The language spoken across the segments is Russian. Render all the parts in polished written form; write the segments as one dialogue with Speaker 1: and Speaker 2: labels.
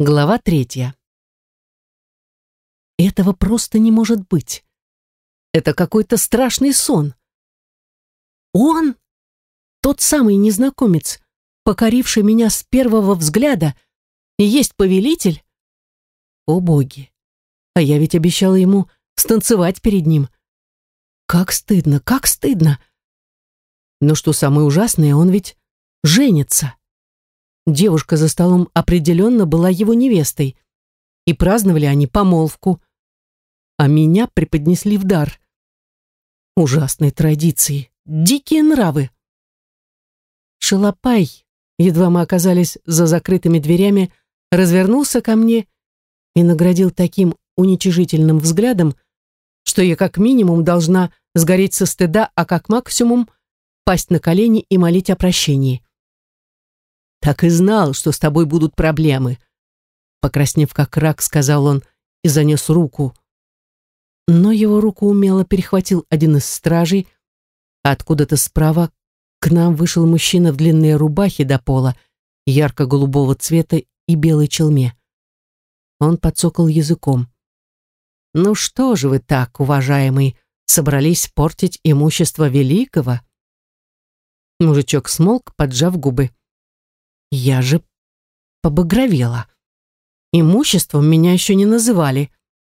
Speaker 1: Глава 3. Этого просто не может быть. Это какой-то страшный сон. Он, тот самый незнакомец, покоривший меня с первого взгляда, и есть повелитель? О боги! А я ведь обещала ему станцевать перед ним. Как стыдно, как стыдно! Но что самое ужасное, он ведь женится. Девушка за столом определенно была его невестой, и праздновали они помолвку, а меня преподнесли в дар. Ужасные традиции, дикие нравы. Шалопай, едва мы оказались за закрытыми дверями, развернулся ко мне и наградил таким уничижительным взглядом, что я как минимум должна сгореть со стыда, а как максимум пасть на колени и молить о прощении. «Так и знал, что с тобой будут проблемы», покраснев как рак, сказал он и занес руку. Но его руку умело перехватил один из стражей, а откуда-то справа к нам вышел мужчина в длинной рубахе до пола, ярко-голубого цвета и белой челме. Он подсокал языком. «Ну что же вы так, уважаемый, собрались портить имущество великого?» Мужичок смолк, поджав губы. Я же побагровела. Имуществом меня еще не называли.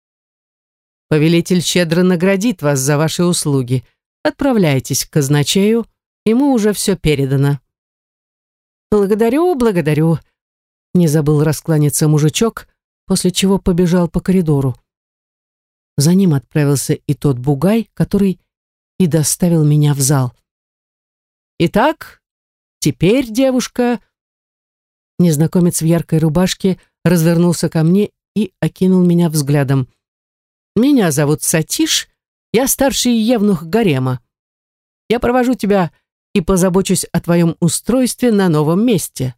Speaker 1: «Повелитель щедро наградит вас за ваши услуги. Отправляйтесь к казначею, ему уже все передано». «Благодарю, благодарю», — не забыл раскланяться мужичок, после чего побежал по коридору. За ним отправился и тот бугай, который и доставил меня в зал. «Итак, теперь, девушка...» Незнакомец в яркой рубашке развернулся ко мне и окинул меня взглядом. «Меня зовут Сатиш, я старший евнух гарема. Я провожу тебя и позабочусь о твоем устройстве на новом месте».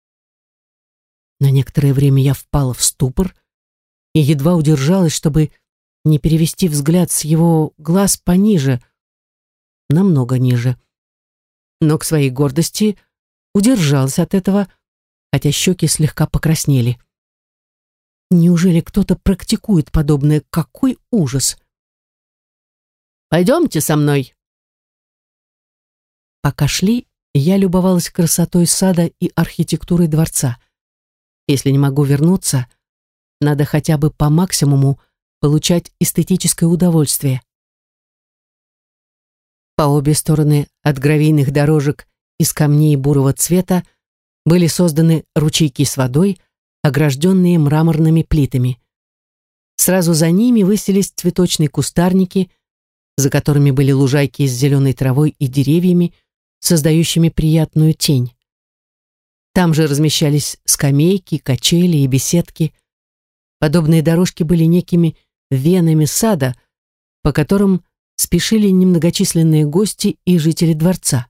Speaker 1: На некоторое время я впала в ступор и едва удержалась, чтобы не перевести взгляд с его глаз пониже, намного ниже. Но к своей гордости удержалась от этого, хотя щеки слегка покраснели. Неужели кто-то практикует подобное? Какой ужас! «Пойдемте со мной». Пока шли, я любовалась красотой сада и архитектурой дворца. Если не могу вернуться, надо хотя бы по максимуму получать эстетическое удовольствие. По обе стороны от гравийных дорожек из камней бурого цвета были созданы ручейки с водой, огражденные мраморными плитами. Сразу за ними высились цветочные кустарники, за которыми были лужайки с зеленой травой и деревьями, создающими приятную тень. Там же размещались скамейки, качели и беседки. Подобные дорожки были некими венами сада, по которым спешили немногочисленные гости и жители дворца.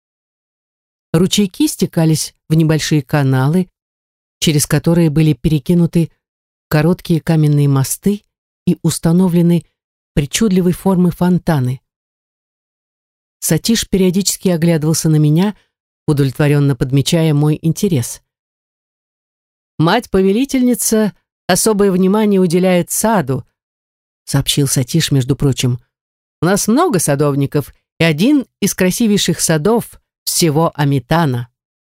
Speaker 1: Ручейки стекались в небольшие каналы, через которые были перекинуты короткие каменные мосты и установлены причудливой формы фонтаны. Сатиш периодически оглядывался на меня, удовлетворенно подмечая мой интерес. «Мать-повелительница особое внимание уделяет саду», сообщил Сатиш, между прочим. «У нас много садовников, и один из красивейших садов всего Аметана».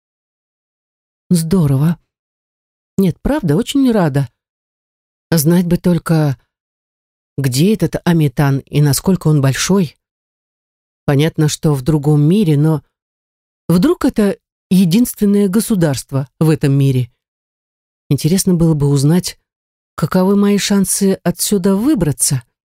Speaker 1: «Здорово. Нет, правда, очень рада. Знать бы только, где этот Аметан и насколько он большой. Понятно, что в другом мире, но вдруг это единственное государство в этом мире. Интересно было бы узнать, каковы мои шансы отсюда выбраться».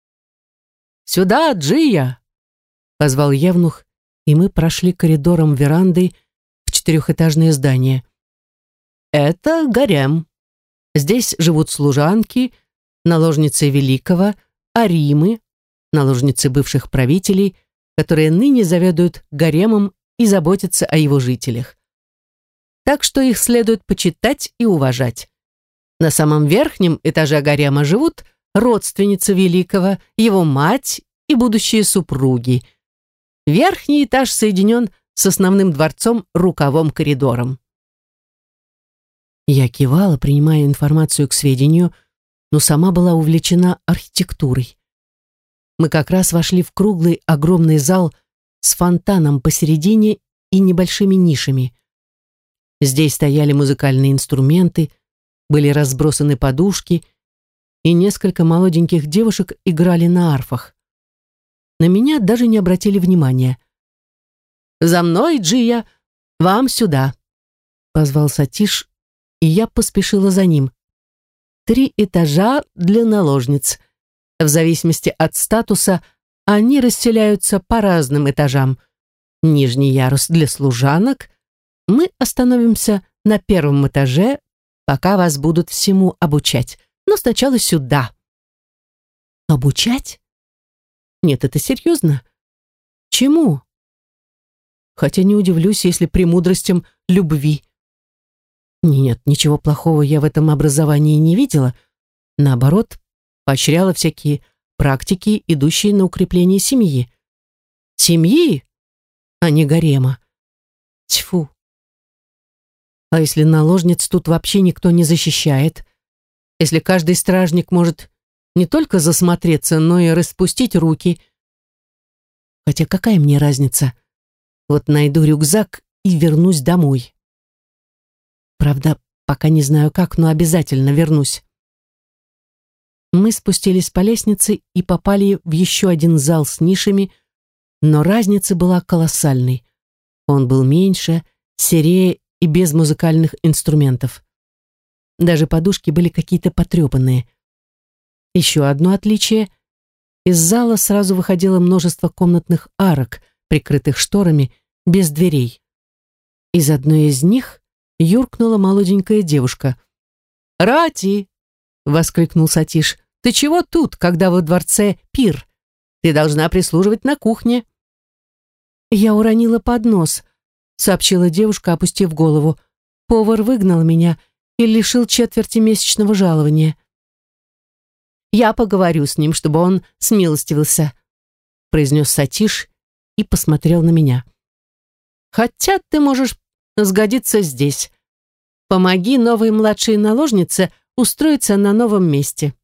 Speaker 1: «Сюда, Джия!» — позвал евнух, и мы прошли коридором верандой в четырехэтажное здание. «Это гарем. Здесь живут служанки, наложницы великого, аримы, наложницы бывших правителей, которые ныне заведуют гаремом и заботятся о его жителях. Так что их следует почитать и уважать. На самом верхнем этаже гарема живут родственница великого, его мать и будущие супруги. Верхний этаж соединен с основным дворцом рукавом коридором. Я кивала, принимая информацию к сведению, но сама была увлечена архитектурой. Мы как раз вошли в круглый огромный зал с фонтаном посередине и небольшими нишами. Здесь стояли музыкальные инструменты, были разбросаны подушки, и несколько молоденьких девушек играли на арфах. На меня даже не обратили внимания. «За мной, Джия! Вам сюда!» — позвал Сатиш, и я поспешила за ним. 3 этажа для наложниц. В зависимости от статуса они расселяются по разным этажам. Нижний ярус для служанок. Мы остановимся на 1 этаже, пока вас будут всему обучать. Но сначала сюда. Обучать? Нет, это серьезно. Чему? Хотя не удивлюсь, если премудростям любви. Нет, ничего плохого я в этом образовании не видела. Наоборот, поощряла всякие практики, идущие на укрепление семьи. Семьи, а не гарема. Тьфу. А если наложниц тут вообще никто не защищает? Если каждый стражник может не только засмотреться, но и распустить руки? Хотя какая мне разница? Вот найду рюкзак и вернусь домой. Правда, пока не знаю как, но обязательно вернусь. Мы спустились по лестнице и попали в еще один зал с нишами, но разница была колоссальной. Он был меньше, серее и без музыкальных инструментов. Даже подушки были какие-то потрепанные. Еще одно отличие. Из зала сразу выходило множество комнатных арок, прикрытых шторами, без дверей. Из одной из них юркнула молоденькая девушка. «Рати!» — воскликнул Сатиш. «Ты чего тут, когда во дворце пир? Ты должна прислуживать на кухне». «Я уронила поднос», — сообщила девушка, опустив голову. «Повар выгнал меня и лишил четверти месячного жалования». «Я поговорю с ним, чтобы он смилостивился», — произнес Сатиш и посмотрел на меня. «Хотя ты можешь сгодиться здесь. Помоги новой младшей наложнице устроиться на новом месте».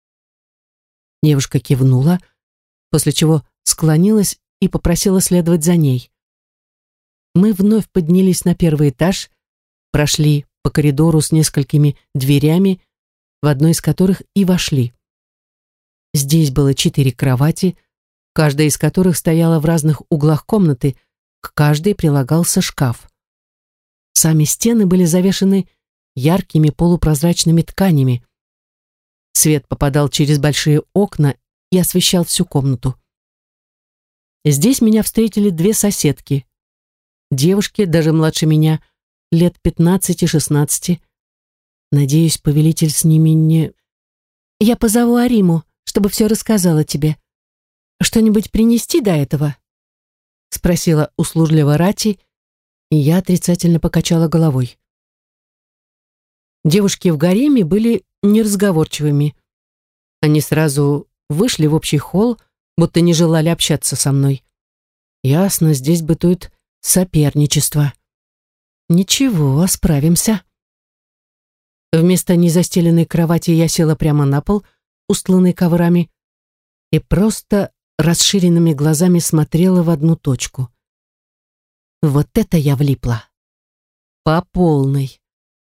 Speaker 1: Девушка кивнула, после чего склонилась и попросила следовать за ней. Мы вновь поднялись на 1 этаж, прошли по коридору с несколькими дверями, в одной из которых и вошли. Здесь было 4 кровати, каждая из которых стояла в разных углах комнаты, к каждой прилагался шкаф. Сами стены были завешаны яркими полупрозрачными тканями. Свет попадал через большие окна и освещал всю комнату. Здесь меня встретили 2 соседки. Девушки, даже младше меня, лет 15-16. Надеюсь, повелитель с ними не... «Я позову Ариму, чтобы все рассказала тебе. Что-нибудь принести до этого?» — спросила услужливо Рати, и я отрицательно покачала головой. Девушки в гареме были неразговорчивыми. Они сразу вышли в общий холл, будто не желали общаться со мной. Ясно, здесь бытует соперничество. Ничего, справимся. Вместо незастеленной кровати я села прямо на пол, устланный коврами, и просто расширенными глазами смотрела в одну точку. Вот это я влипла. По полной.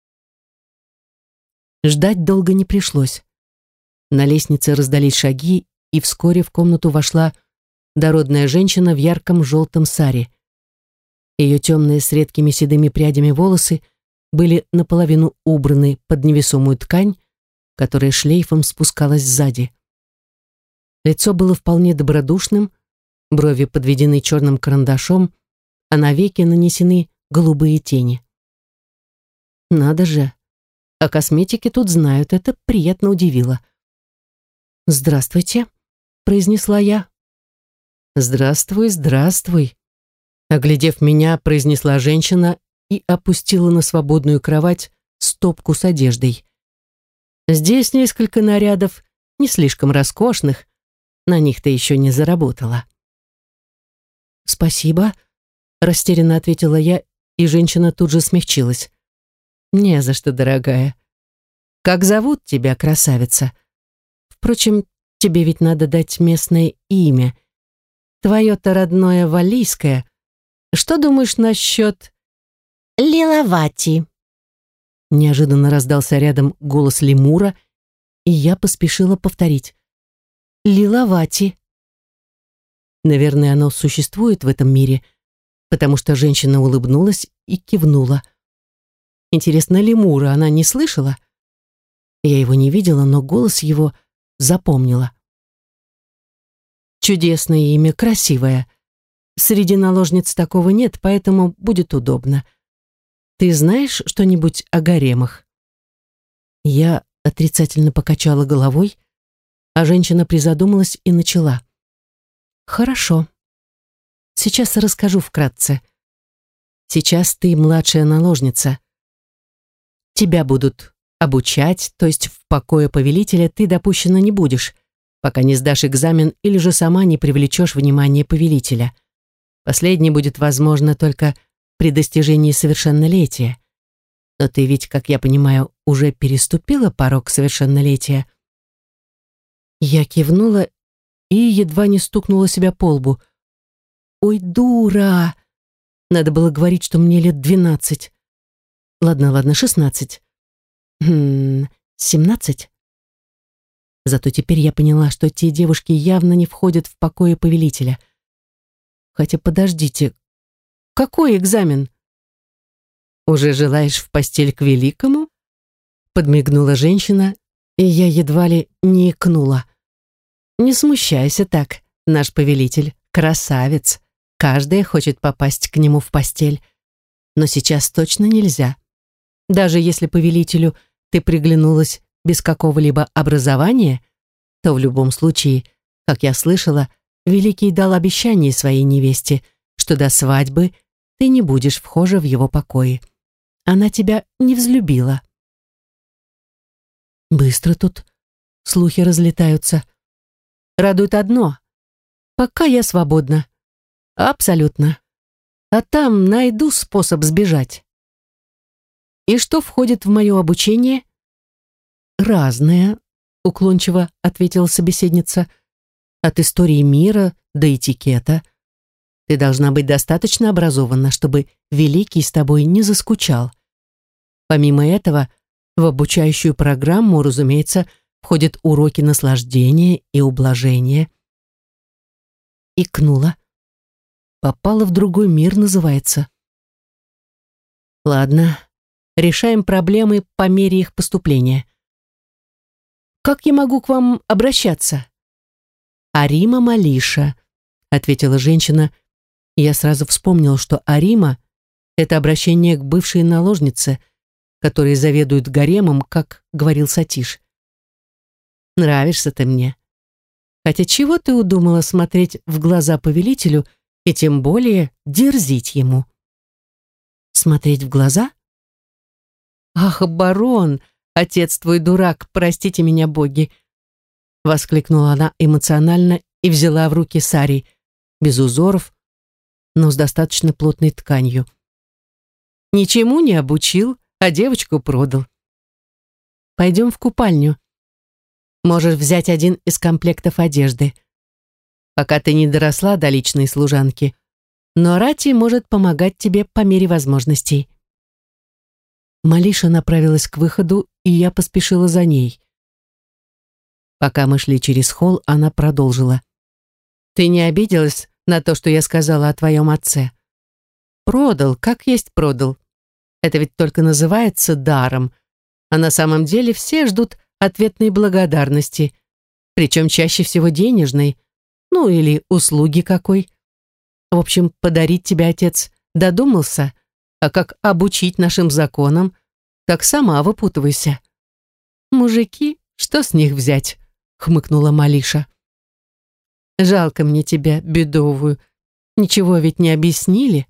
Speaker 1: Ждать долго не пришлось. На лестнице раздались шаги, и вскоре в комнату вошла дородная женщина в ярком желтом саре. Ее темные с редкими седыми прядями волосы были наполовину убраны под невесомую ткань, которая шлейфом спускалась сзади. Лицо было вполне добродушным, брови подведены черным карандашом, а на веки нанесены голубые тени. Надо же, о косметике тут знают, это приятно удивило. «Здравствуйте», — произнесла я. «Здравствуй, здравствуй», — оглядев меня, произнесла женщина и опустила на свободную кровать стопку с одеждой. Здесь несколько нарядов, не слишком роскошных, на них ты еще не заработала. «Спасибо», — растерянно ответила я, и женщина тут же смягчилась. Не за что, дорогая. Как зовут тебя, красавица? Впрочем, тебе ведь надо дать местное имя. Твое-то родное валлийское. Что думаешь насчет Лиловати? Неожиданно раздался рядом голос лемура, и я поспешила повторить. Лиловати. Наверное, оно существует в этом мире, потому что женщина улыбнулась и кивнула. Интересно, лемура она не слышала? Я его не видела, но голос его запомнила. Чудесное имя, красивое. Среди наложниц такого нет, поэтому будет удобно. Ты знаешь что-нибудь о гаремах? Я отрицательно покачала головой, а женщина призадумалась и начала. Хорошо. Сейчас расскажу вкратце. Сейчас ты младшая наложница. Тебя будут обучать, то есть в покое повелителя ты допущена не будешь, пока не сдашь экзамен или же сама не привлечешь внимание повелителя. Последнее будет возможно только при достижении совершеннолетия. Но ты ведь, как я понимаю, уже переступила порог совершеннолетия. Я кивнула и едва не стукнула себя по лбу. Ой, дура! Надо было говорить, что мне лет 12. Ладно, 16. 17. Зато теперь я поняла, что те девушки явно не входят в покои повелителя. Хотя подождите, какой экзамен? Уже желаешь в постель к великому? Подмигнула женщина, и я едва ли не икнула. Не смущайся так, наш повелитель красавец. Каждая хочет попасть к нему в постель. Но сейчас точно нельзя. Даже если повелителю ты приглянулась без какого-либо образования, то в любом случае, как я слышала, Великий дал обещание своей невесте, что до свадьбы ты не будешь вхожа в его покои. Она тебя не взлюбила. Быстро тут слухи разлетаются. Радует одно. Пока я свободна. Абсолютно. А там найду способ сбежать. И что входит в мое обучение? Разное, уклончиво ответила собеседница. От истории мира до этикета. Ты должна быть достаточно образована, чтобы Великий с тобой не заскучал. Помимо этого, в обучающую программу, разумеется, входят уроки наслаждения и ублажения. Икнула. Попала в другой мир, называется. Ладно, решаем проблемы по мере их поступления. Как я могу к вам обращаться? Арима Малиша, ответила женщина. Я сразу вспомнил, что Арима — это обращение к бывшей наложнице, которая заведует гаремом, как говорил Сатиш. Нравишься ты мне. Хотя чего ты удумала смотреть в глаза повелителю и тем более дерзить ему? Смотреть в глаза? Ах, барон, отец твой дурак, простите меня, боги! Воскликнула она эмоционально и взяла в руки сари, без узоров, но с достаточно плотной тканью. Ничему не обучил, а девочку продал. Пойдем в купальню. Можешь взять один из комплектов одежды. Пока ты не доросла до личной служанки, но Рати может помогать тебе по мере возможностей. Малиша направилась к выходу, и я поспешила за ней. Пока мы шли через холл, она продолжила. Ты не обиделась на то, что я сказала о твоем отце? Продал, как есть продал. Это ведь только называется даром, а на самом деле все ждут ответной благодарности, причем чаще всего денежной, ну или услуги какой. В общем, подарить тебе отец додумался, а как обучить нашим законам, так сама выпутывайся. Мужики, что с них взять? Хмыкнула Малиша. Жалко мне тебя, бедовую. Ничего ведь не объяснили.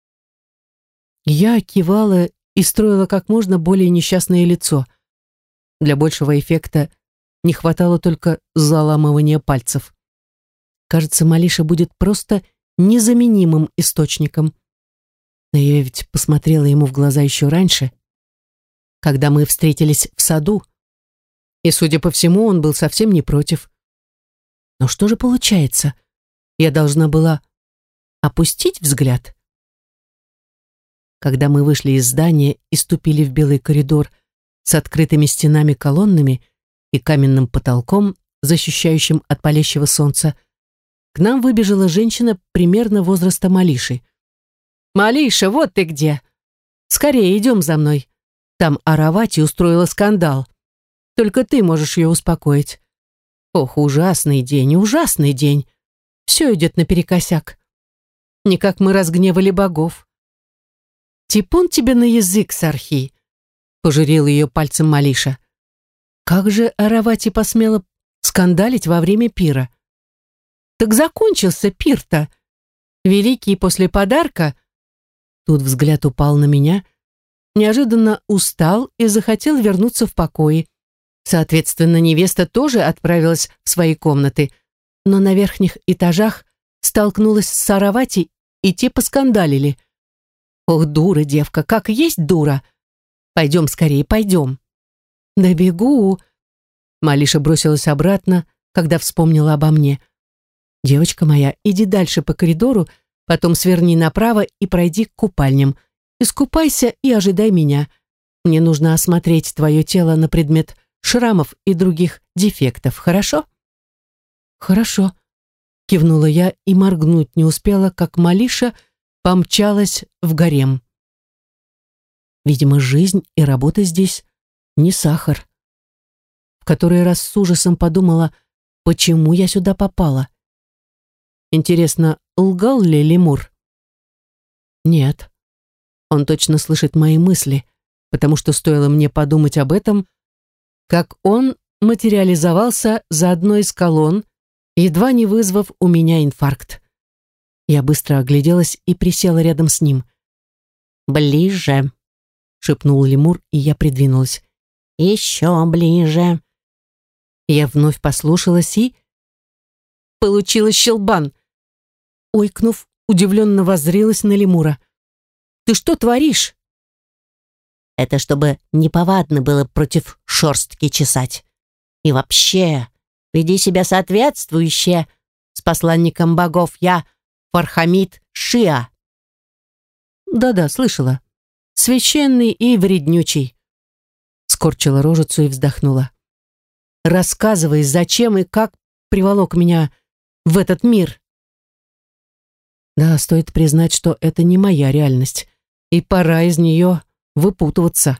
Speaker 1: Я кивала и строила как можно более несчастное лицо. Для большего эффекта не хватало только заламывания пальцев. Кажется, Малиша будет просто незаменимым источником. Но я ведь посмотрела ему в глаза еще раньше. когда мы встретились в саду. И, судя по всему, он был совсем не против. Но что же получается? Я должна была опустить взгляд? Когда мы вышли из здания и ступили в белый коридор с открытыми стенами-колоннами и каменным потолком, защищающим от палящего солнца, к нам выбежала женщина примерно возраста Малиши. «Малиша, вот ты где! Скорее, идем за мной. Там Аравати устроила скандал. Только ты можешь ее успокоить. Ох, ужасный день, ужасный день. Все идет наперекосяк. Никак мы разгневали богов». «Типун тебе на язык, Сархи!» — пожурил ее пальцем Малиша. «Как же Аравати посмела скандалить во время пира?» «Так закончился пир-то. Великий после подарка...» Тут взгляд упал на меня, неожиданно устал и захотел вернуться в покои. Соответственно, невеста тоже отправилась в свои комнаты, но на верхних этажах столкнулась с Аравати, и те поскандалили. «Ох, дура девка, как есть дура! Пойдем скорее, пойдем!» «Да бегу!» Малиша бросилась обратно, когда вспомнила обо мне. «Девочка моя, иди дальше по коридору, потом сверни направо и пройди к купальням. Искупайся и ожидай меня. Мне нужно осмотреть твое тело на предмет шрамов и других дефектов, хорошо?» «Хорошо», — кивнула я и моргнуть не успела, как Малиша помчалась в гарем. Видимо, жизнь и работа здесь не сахар. В который раз с ужасом подумала, почему я сюда попала. Интересно, лгал ли лемур? Нет. Он точно слышит мои мысли, потому что стоило мне подумать об этом, как он материализовался за одной из колонн, едва не вызвав у меня инфаркт. Я быстро огляделась и присела рядом с ним. «Ближе», — шепнул лемур, и я придвинулась. «Еще ближе». Я вновь послушалась и... Получилось щелбан. Ойкнув, удивленно воззрелась на лемура. «Ты что творишь?» «Это чтобы неповадно было против шерстки чесать. И вообще, веди себя соответствующе. С посланником богов я Фархамид Шиа». «Да-да, слышала. Священный и вреднючий». Скорчила рожицу и вздохнула. «Рассказывай, зачем и как приволок меня в этот мир?» Да, стоит признать, что это не моя реальность, и пора из нее выпутываться.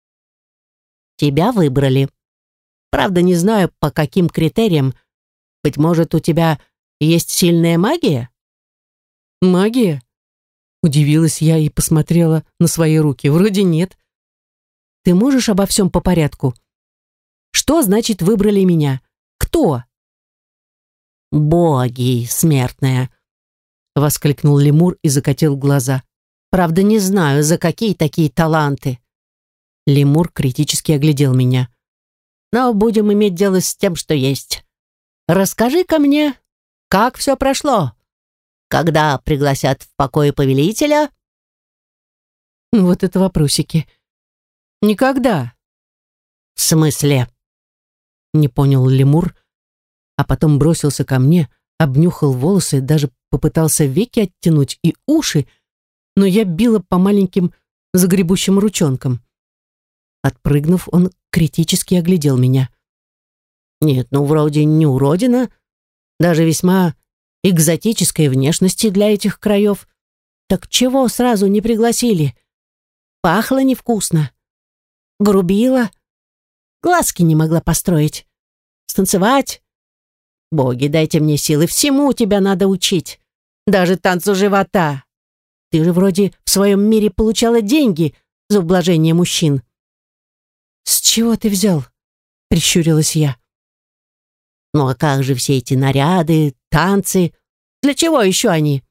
Speaker 1: «Тебя выбрали. Правда, не знаю, по каким критериям. Быть может, у тебя есть сильная магия?» «Магия?» Удивилась я и посмотрела на свои руки. «Вроде нет. Ты можешь обо всем по порядку? Что значит выбрали меня? Кто?» «Боги, смертная!» — воскликнул лемур и закатил глаза. «Правда, не знаю, за какие такие таланты». Лемур критически оглядел меня. «Но будем иметь дело с тем, что есть. Расскажи-ка мне, как все прошло? Когда пригласят в покое повелителя?» Ну, вот это вопросики. «Никогда». «В смысле?» Не понял лемур, а потом бросился ко мне, обнюхал волосы, даже попытался веки оттянуть и уши, но я била по маленьким загребущим ручонкам. Отпрыгнув, он критически оглядел меня. «Нет, ну вроде не уродина, даже весьма экзотической внешности для этих краев. Так чего сразу не пригласили? Пахло невкусно. Грубила. Глазки не могла построить. Станцевать. Боги, дайте мне силы, всему тебя надо учить. Даже танцу живота. Ты же вроде в своем мире получала деньги за ублажение мужчин». «С чего ты взял?» — прищурилась я. «Ну а как же все эти наряды, танцы? Для чего еще они?»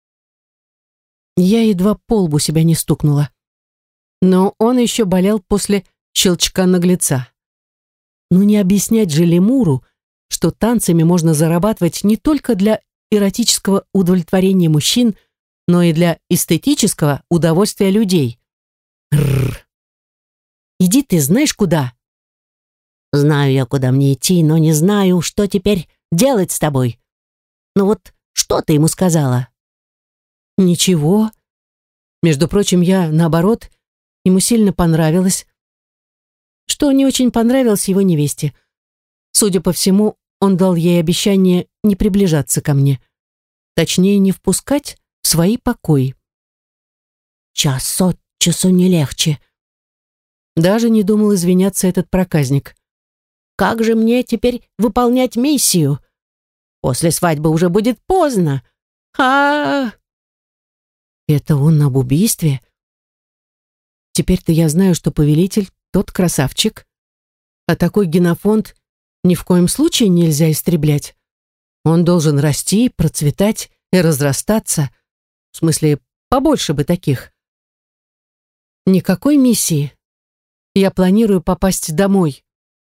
Speaker 1: Я едва по лбу себя не стукнула. Но он еще болел после щелчка наглеца. Ну не объяснять же лемуру, что танцами можно зарабатывать не только для эротического удовлетворения мужчин, но и для эстетического удовольствия людей. Рррр. Иди ты знаешь куда?»
Speaker 2: «Знаю я, куда мне идти, но не знаю, что теперь делать с тобой. Ну вот что ты ему сказала?»
Speaker 1: «Ничего. Между прочим, я, наоборот, ему сильно понравилась. Что не очень понравилось его невесте. Судя по всему, он дал ей обещание не приближаться ко мне. Точнее, не впускать в свои покои.
Speaker 2: «Час от часу не легче.
Speaker 1: Даже не думал извиняться этот проказник.
Speaker 2: Как же мне теперь выполнять миссию? После свадьбы уже будет поздно. А,
Speaker 1: Это он об убийстве? Теперь-то я знаю, что повелитель тот красавчик. А такой генофонд ни в коем случае нельзя истреблять. Он должен расти, процветать и разрастаться. В смысле, побольше бы таких. Никакой миссии. Я планирую попасть домой.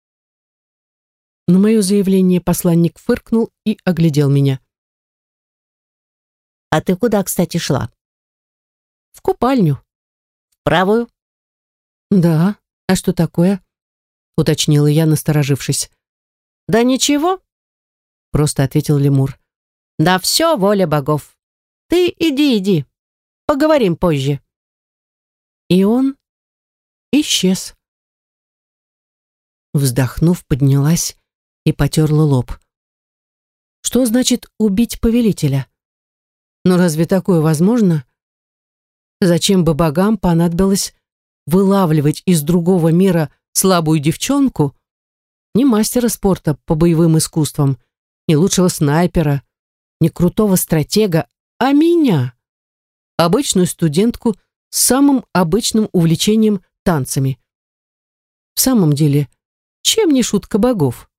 Speaker 1: На мое заявление посланник фыркнул и оглядел меня.
Speaker 2: а ты куда, кстати, шла?
Speaker 1: В купальню.
Speaker 2: В правую?
Speaker 1: Да, а что такое? Уточнила я, насторожившись.
Speaker 2: Да ничего,
Speaker 1: Просто ответил лемур.
Speaker 2: да все воля богов. Ты иди, поговорим позже.
Speaker 1: И он исчез. Вздохнув, поднялась и потерла лоб. Что значит убить повелителя? Но разве такое возможно? Зачем бы богам понадобилось вылавливать из другого мира слабую девчонку, ни мастера спорта по боевым искусствам, ни лучшего снайпера, ни крутого стратега, а меня, обычную студентку с самым обычным увлечением танцами? В самом деле, чем не шутка богов?